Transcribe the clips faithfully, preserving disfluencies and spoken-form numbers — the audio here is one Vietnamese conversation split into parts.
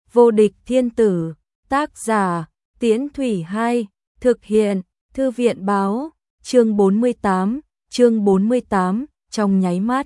Vô địch thiên tử, tác giả, Tiễn Thủy hai, thực hiện, Thư viện báo, chương bốn mươi tám, chương bốn mươi tám, trong nháy mắt.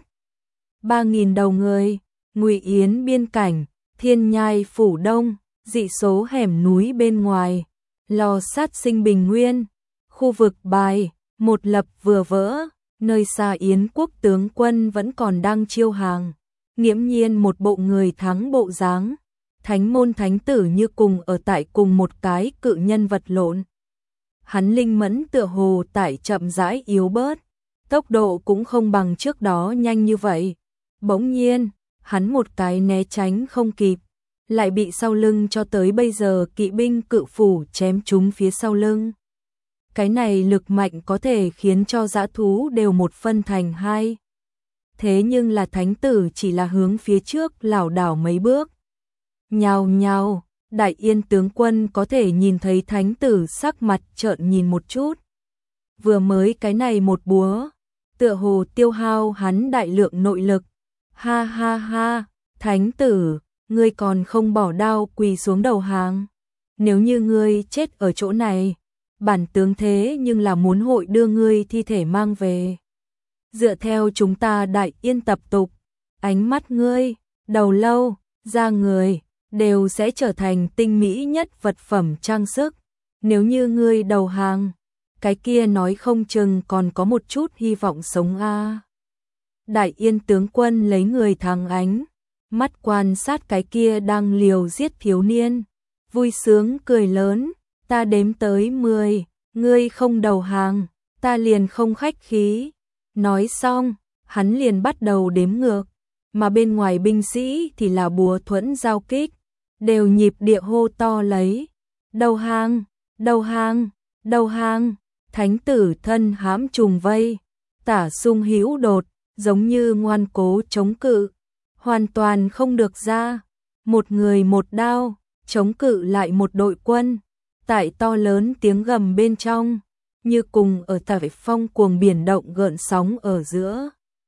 Ba nghìn đầu người, Ngụy Yến biên cảnh, Thiên Nhai phủ đông, dị số hẻm núi bên ngoài, lò sát sinh bình nguyên, khu vực bài, một lập vừa vỡ, nơi xa Yến quốc tướng quân vẫn còn đang chiêu hàng. Nghiễm nhiên một bộ người thắng bộ dáng, thánh môn thánh tử như cùng ở tại cùng một cái cự nhân vật lộn. Hắn linh mẫn tựa hồ tại chậm rãi yếu bớt, tốc độ cũng không bằng trước đó nhanh như vậy. Bỗng nhiên, hắn một cái né tránh không kịp, lại bị sau lưng cho tới bây giờ kỵ binh cự phủ chém trúng phía sau lưng. Cái này lực mạnh có thể khiến cho dã thú đều một phân thành hai. Thế nhưng là thánh tử chỉ là hướng phía trước lảo đảo mấy bước. Nhào nhào, Đại Yên tướng quân có thể nhìn thấy thánh tử sắc mặt trợn nhìn một chút. Vừa mới cái này một búa, tựa hồ tiêu hao hắn đại lượng nội lực. Ha ha ha, thánh tử, ngươi còn không bỏ đao quỳ xuống đầu hàng. Nếu như ngươi chết ở chỗ này, bản tướng thế nhưng là muốn hội đưa ngươi thi thể mang về. Dựa theo chúng ta Đại Yên tập tục, ánh mắt ngươi, đầu lâu, da người, đều sẽ trở thành tinh mỹ nhất vật phẩm trang sức. Nếu như ngươi đầu hàng, cái kia nói không chừng còn có một chút hy vọng sống a. À. Đại Yên tướng quân lấy người thắng ánh, mắt quan sát cái kia đang liều giết thiếu niên, vui sướng cười lớn, ta đếm tới mười, ngươi không đầu hàng, ta liền không khách khí. Nói xong, hắn liền bắt đầu đếm ngược, mà bên ngoài binh sĩ thì là búa thuẫn giao kích, đều nhịp địa hô to lấy, đầu hàng, đầu hàng, đầu hàng. Thánh tử thân hãm trùng vây, tả sung hữu đột, giống như ngoan cố chống cự, hoàn toàn không được ra. Một người một đao, chống cự lại một đội quân, tại to lớn tiếng gầm bên trong, như cùng ở tại phong cuồng biển động gợn sóng ở giữa.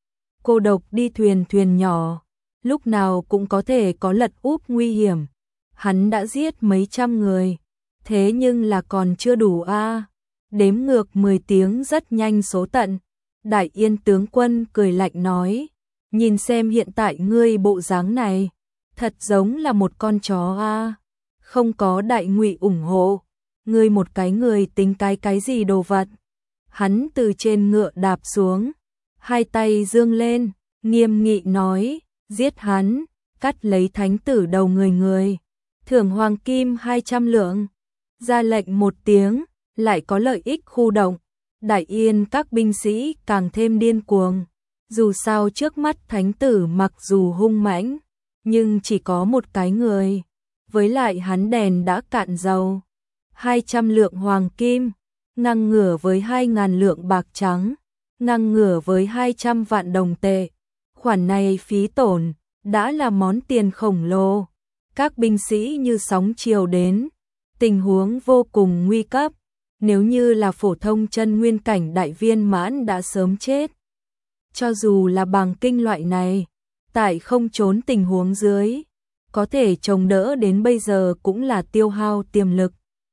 Cô độc đi thuyền thuyền nhỏ, lúc nào cũng có thể có lật úp nguy hiểm. Hắn đã giết mấy trăm người, thế nhưng là còn chưa đủ a. À. Đếm ngược mười tiếng rất nhanh số tận. Đại Yên tướng quân cười lạnh nói, nhìn xem hiện tại ngươi bộ dáng này, thật giống là một con chó a. À. Không có Đại Ngụy ủng hộ, ngươi một cái người tính cái cái gì đồ vật. Hắn từ trên ngựa đạp xuống, hai tay dương lên, nghiêm nghị nói, giết hắn, cắt lấy thánh tử đầu người người, thưởng hoàng kim hai trăm lượng. Ra lệnh một tiếng, lại có lợi ích khu động. Đại Yên các binh sĩ càng thêm điên cuồng. Dù sao trước mắt thánh tử mặc dù hung mãnh, nhưng chỉ có một cái người. Với lại hắn đèn đã cạn dầu. hai trăm lượng hoàng kim, ngang ngửa với hai ngàn lượng bạc trắng, ngang ngửa với hai trăm vạn đồng tệ. Khoản này phí tổn, đã là món tiền khổng lồ. Các binh sĩ như sóng chiều đến, tình huống vô cùng nguy cấp. Nếu như là phổ thông chân nguyên cảnh đại viên mãn đã sớm chết. Cho dù là bằng kinh loại này, tại không trốn tình huống dưới, có thể chống đỡ đến bây giờ cũng là tiêu hao tiềm lực.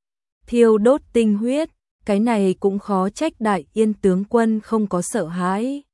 Thiêu đốt tinh huyết, cái này cũng khó trách Đại Yên tướng quân không có sợ hãi.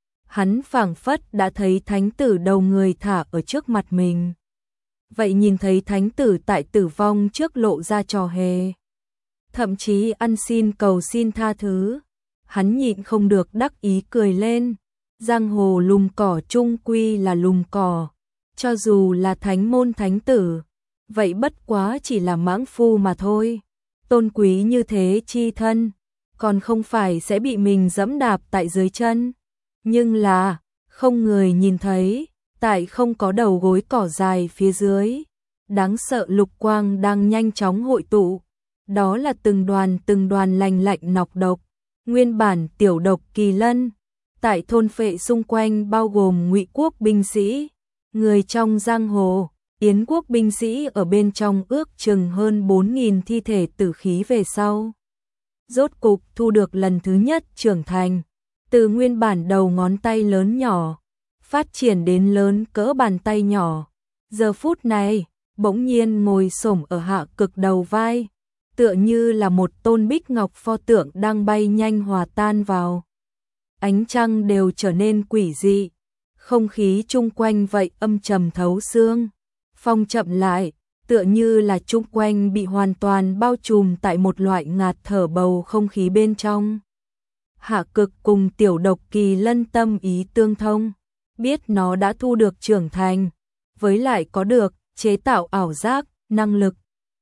Hắn phảng phất đã thấy thánh tử đầu người thả ở trước mặt mình. Vậy nhìn thấy thánh tử tại tử vong trước lộ ra trò hề. Thậm chí ăn xin cầu xin tha thứ. Hắn nhịn không được đắc ý cười lên. Giang hồ lùm cỏ chung quy là lùm cỏ. Cho dù là thánh môn thánh tử, vậy bất quá chỉ là mãng phu mà thôi. Tôn quý như thế chi thân, còn không phải sẽ bị mình dẫm đạp tại dưới chân. Nhưng là, không người nhìn thấy, tại không có đầu gối cỏ dài phía dưới. Đáng sợ lục quang đang nhanh chóng hội tụ. Đó là từng đoàn từng đoàn lành lạnh nọc độc, nguyên bản tiểu độc kỳ lân, tại thôn phệ xung quanh bao gồm Ngụy quốc binh sĩ, người trong giang hồ, Yến quốc binh sĩ ở bên trong ước chừng hơn bốn nghìn thi thể tử khí về sau. Rốt cục thu được lần thứ nhất trưởng thành, từ nguyên bản đầu ngón tay lớn nhỏ, phát triển đến lớn cỡ bàn tay nhỏ. Giờ phút này, bỗng nhiên ngồi xổm ở Hạ Cực đầu vai, tựa như là một tôn bích ngọc pho tượng đang bay nhanh hòa tan vào. Ánh trăng đều trở nên quỷ dị, không khí chung quanh vậy âm trầm thấu xương. Phong chậm lại, tựa như là chung quanh bị hoàn toàn bao trùm tại một loại ngạt thở bầu không khí bên trong. Hạ Cực cùng Tiểu Độc Kỳ Lân tâm ý tương thông, biết nó đã thu được trưởng thành, với lại có được chế tạo ảo giác, năng lực.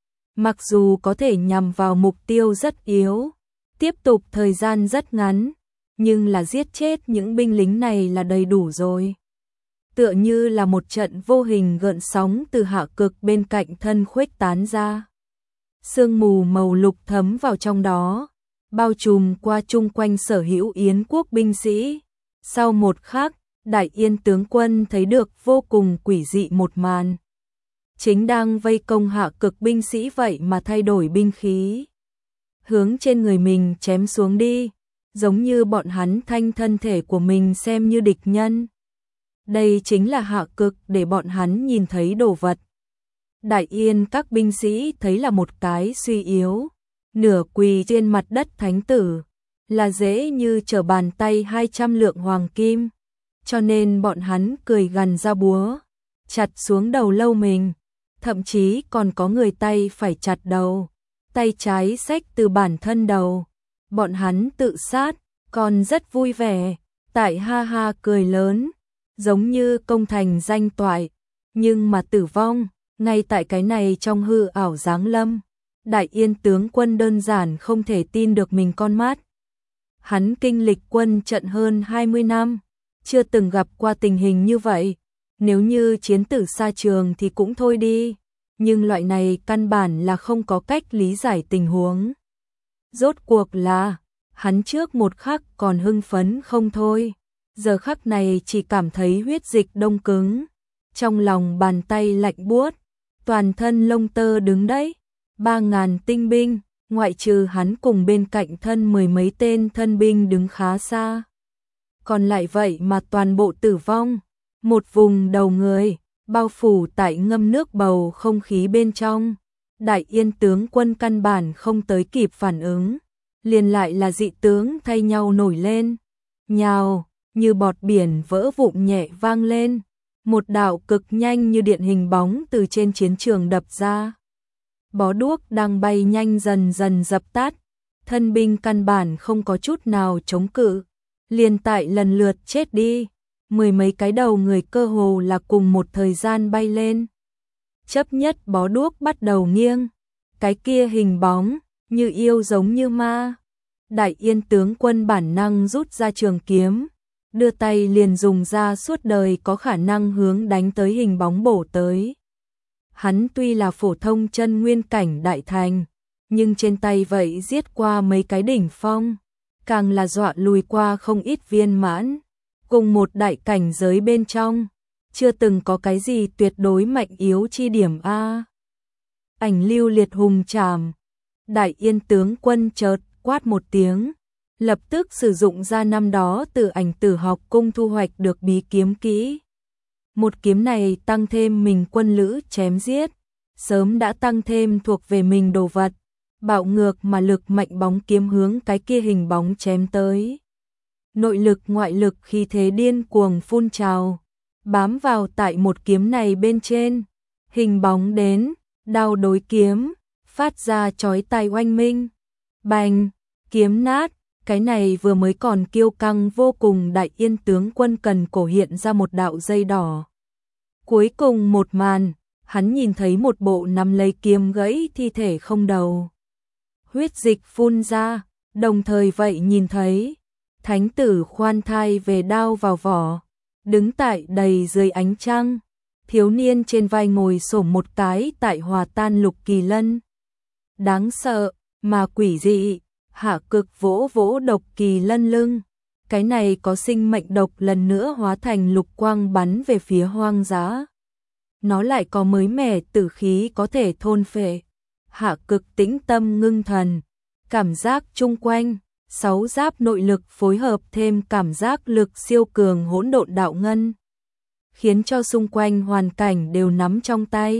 Mặc dù có thể nhằm vào mục tiêu rất yếu, tiếp tục thời gian rất ngắn, nhưng là giết chết những binh lính này là đầy đủ rồi. Tựa như là một trận vô hình gợn sóng từ Hạ Cực bên cạnh thân khuếch tán ra. Sương mù màu lục thấm vào trong đó, bao trùm qua chung quanh sở hữu Yến quốc binh sĩ. Sau một khắc, Đại Yên tướng quân thấy được vô cùng quỷ dị một màn. Chính đang vây công Hạ Cực binh sĩ vậy mà thay đổi binh khí, hướng trên người mình chém xuống đi, giống như bọn hắn thanh thân thể của mình xem như địch nhân. Đây chính là Hạ Cực để bọn hắn nhìn thấy đồ vật. Đại Yên các binh sĩ thấy là một cái suy yếu, nửa quỳ trên mặt đất thánh tử, là dễ như trở bàn tay hai trăm lượng hoàng kim, cho nên bọn hắn cười gằn ra búa, chặt xuống đầu lâu mình, thậm chí còn có người tay phải chặt đầu, tay trái xách từ bản thân đầu. Bọn hắn tự sát, còn rất vui vẻ, tại ha ha cười lớn, giống như công thành danh toại, nhưng mà tử vong, ngay tại cái này trong hư ảo giáng lâm. Đại Yên tướng quân đơn giản không thể tin được mình con mắt. Hắn kinh lịch quân trận hơn hai mươi năm, chưa từng gặp qua tình hình như vậy. Nếu như chiến tử xa trường thì cũng thôi đi, nhưng loại này căn bản là không có cách lý giải tình huống. Rốt cuộc là, hắn trước một khắc còn hưng phấn không thôi, giờ khắc này chỉ cảm thấy huyết dịch đông cứng, trong lòng bàn tay lạnh buốt, toàn thân lông tơ đứng đấy. Ba ngàn tinh binh, ngoại trừ hắn cùng bên cạnh thân mười mấy tên thân binh đứng khá xa. Còn lại vậy mà toàn bộ tử vong, một vùng đầu người, bao phủ tại ngâm nước bầu không khí bên trong. Đại Yên tướng quân căn bản không tới kịp phản ứng, liền lại là dị tướng thay nhau nổi lên, nhào, như bọt biển vỡ vụn nhẹ vang lên. Một đạo cực nhanh như điện hình bóng từ trên chiến trường đập ra. Bó đuốc đang bay nhanh dần dần dập tắt, thân binh căn bản không có chút nào chống cự, liền tại lần lượt chết đi. Mười mấy cái đầu người cơ hồ là cùng một thời gian bay lên. Chấp nhất bó đuốc bắt đầu nghiêng, cái kia hình bóng, như yêu giống như ma. Đại Yên tướng quân bản năng rút ra trường kiếm, đưa tay liền dùng ra suốt đời có khả năng hướng đánh tới hình bóng bổ tới. Hắn tuy là phổ thông chân nguyên cảnh đại thành, nhưng trên tay vậy giết qua mấy cái đỉnh phong, càng là dọa lùi qua không ít viên mãn, cùng một đại cảnh giới bên trong, chưa từng có cái gì tuyệt đối mạnh yếu chi điểm a. Ảnh lưu liệt hùng trảm, Đại Yên tướng quân chợt quát một tiếng, lập tức sử dụng ra năm đó từ Ảnh Tử học cung thu hoạch được bí kiếm kỹ. Một kiếm này tăng thêm mình quân lữ chém giết, sớm đã tăng thêm thuộc về mình đồ vật, bạo ngược mà lực mạnh bóng kiếm hướng cái kia hình bóng chém tới. Nội lực ngoại lực khi thế điên cuồng phun trào, bám vào tại một kiếm này bên trên, hình bóng đến, đao đối kiếm, phát ra chói tai oanh minh. Bành, kiếm nát, cái này vừa mới còn kiêu căng vô cùng Đại Yên tướng quân cần cổ hiện ra một đạo dây đỏ. Cuối cùng một màn, hắn nhìn thấy một bộ nắm lấy kiếm gãy thi thể không đầu. Huyết dịch phun ra, đồng thời vậy nhìn thấy thánh tử khoan thai về đao vào vỏ, đứng tại đầy dưới ánh trăng, thiếu niên trên vai ngồi xổm một cái tại hòa tan Lục Kỳ Lân. Đáng sợ, mà quỷ dị, Hạ Cực vỗ vỗ Độc Kỳ Lân lưng, cái này có sinh mệnh độc lần nữa hóa thành lục quang bắn về phía hoang dã. Nó lại có mới mẻ tử khí có thể thôn phệ. Hạ Cực tĩnh tâm ngưng thần, cảm giác chung quanh, sáu giáp nội lực phối hợp thêm cảm giác lực siêu cường hỗn độn đạo ngân, khiến cho xung quanh hoàn cảnh đều nắm trong tay.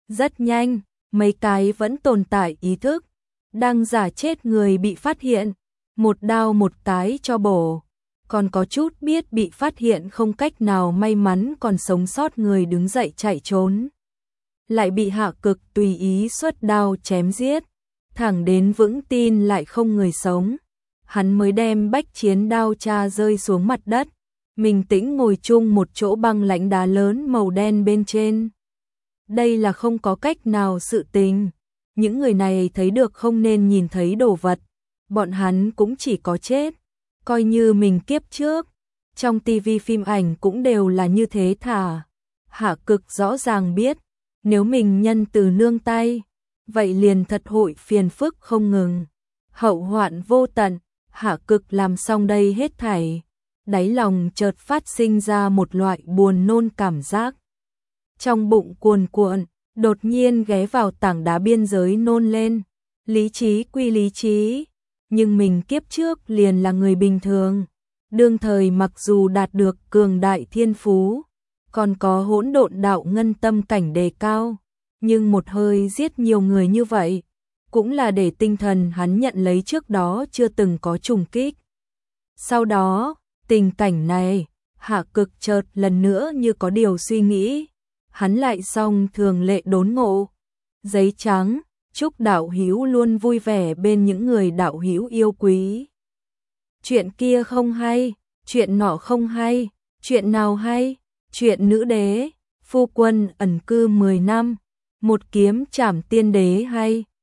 Rất nhanh, mấy cái vẫn tồn tại ý thức, đang giả chết người bị phát hiện, một đao một cái cho bổ. Còn có chút biết bị phát hiện không cách nào may mắn còn sống sót người đứng dậy chạy trốn. Lại bị Hạ Cực tùy ý xuất đao chém giết, thẳng đến vững tin lại không người sống. Hắn mới đem bách chiến đao cha rơi xuống mặt đất, mình tĩnh ngồi chung một chỗ băng lãnh đá lớn màu đen bên trên. Đây là không có cách nào sự tình, những người này thấy được không nên nhìn thấy đồ vật, bọn hắn cũng chỉ có chết, coi như mình kiếp trước, trong tivi phim ảnh cũng đều là như thế thả. Hạ Cực rõ ràng biết, nếu mình nhân từ nương tay, vậy liền thật hội phiền phức không ngừng, hậu hoạn vô tận. Hạ Cực làm xong đây hết thảy, đáy lòng chợt phát sinh ra một loại buồn nôn cảm giác. Trong bụng cuồn cuộn, đột nhiên ghé vào tảng đá biên giới nôn lên. Lý trí quy lý trí, nhưng mình kiếp trước liền là người bình thường. Đương thời mặc dù đạt được cường đại thiên phú, còn có hỗn độn đạo ngân tâm cảnh đề cao, nhưng một hơi giết nhiều người như vậy, cũng là để tinh thần hắn nhận lấy trước đó chưa từng có trùng kích. Sau đó, tình cảnh này, Hạ Cực chợt lần nữa như có điều suy nghĩ, hắn lại song thường lệ đốn ngộ. Giấy trắng, chúc đạo hữu luôn vui vẻ bên những người đạo hữu yêu quý. Chuyện kia không hay, chuyện nọ không hay, chuyện nào hay? Chuyện nữ đế, phu quân ẩn cư mười năm, một kiếm trảm tiên đế hay.